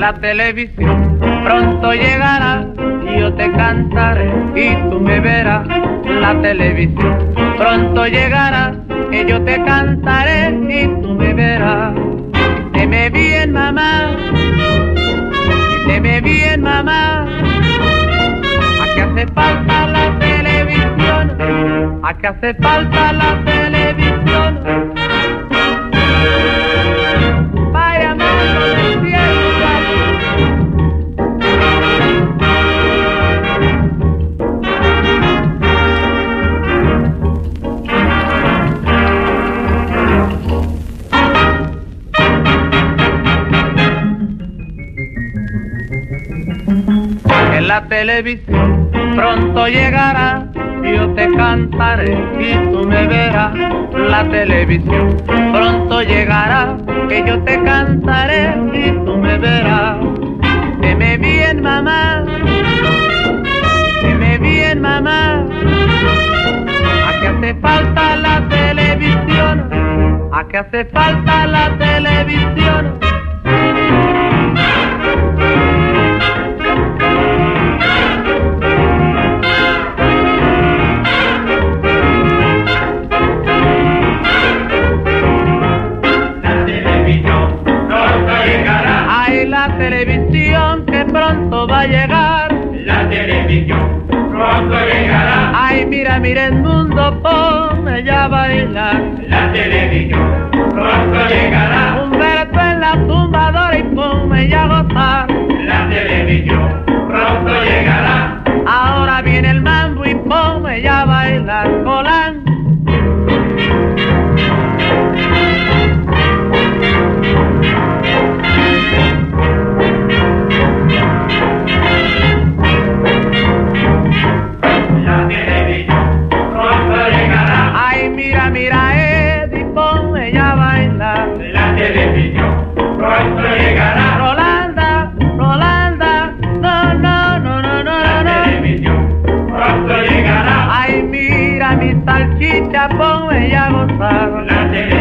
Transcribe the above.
la televisión pronto llegará y yo te cantaré y tú me verás. La televisión pronto llegará y yo te cantaré y tú me verás. Deme bien, mamá, deme bien, mamá. Aquí hace falta la televisión, aquí hace falta la televisión. Vaya mano del cielo. En la televisión pronto llegará, yo te cantaré y tú me verás. La televisión pronto llegará, que yo te cantaré y tú me verás. Deme bien, mamá, deme bien, mamá. Aquí hace falta la televisión, aquí hace falta la televisión. La televisión que pronto va a llegar. La televisión pronto llegará. Ay, mira, mira el mundo, ponme ya a bailar. La televisión pronto llegará. Humberto en la tumbadora y ponme ya a gozar. La televisión pronto llegará. Ahora viene el mambo y ponme ya a bailar. Colán. Mira, Eddie, ponme ya a bailar. La televisión pronto llegará. Rolanda, Rolanda, no, no, no, no, no, no. La televisión pronto llegará. Ay, mira mi salchicha, ponme ya a gozar. La televisión